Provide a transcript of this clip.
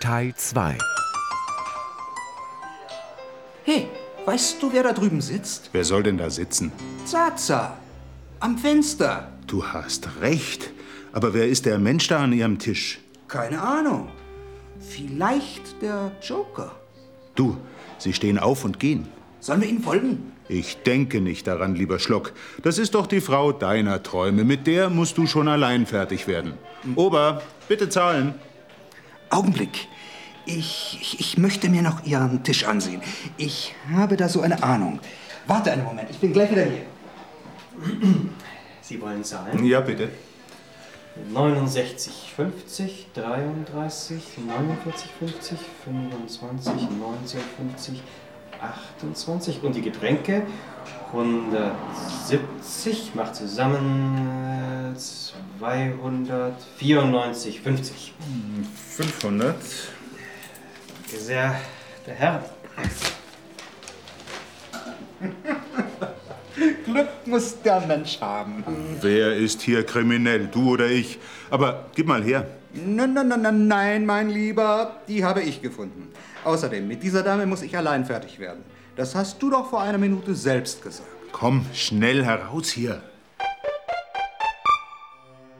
Teil 2. Hey, weißt du, wer da drüben sitzt? Wer soll denn da sitzen? Zaza, am Fenster. Du hast recht. Aber wer ist der Mensch da an ihrem Tisch? Keine Ahnung. Vielleicht der Joker. Du, sie stehen auf und gehen. Sollen wir ihnen folgen? Ich denke nicht daran, lieber Schlock. Das ist doch die Frau deiner Träume. Mit der musst du schon allein fertig werden. Ober, bitte zahlen. Augenblick. Ich möchte mir noch Ihren Tisch ansehen. Ich habe da so eine Ahnung. Warte einen Moment, ich bin gleich wieder hier. Sie wollen zahlen? Ja, bitte. 69,50, 33, 49,50, 25, 19,50, 28 und die Getränke 170 macht zusammen 294,50. 500. Danke sehr, der Herr. Glück muss der Mensch haben. Wer ist hier kriminell, du oder ich? Aber gib mal her. Nein, mein Lieber, die habe ich gefunden. Außerdem, mit dieser Dame muss ich allein fertig werden. Das hast du doch vor einer Minute selbst gesagt. Komm, schnell heraus hier.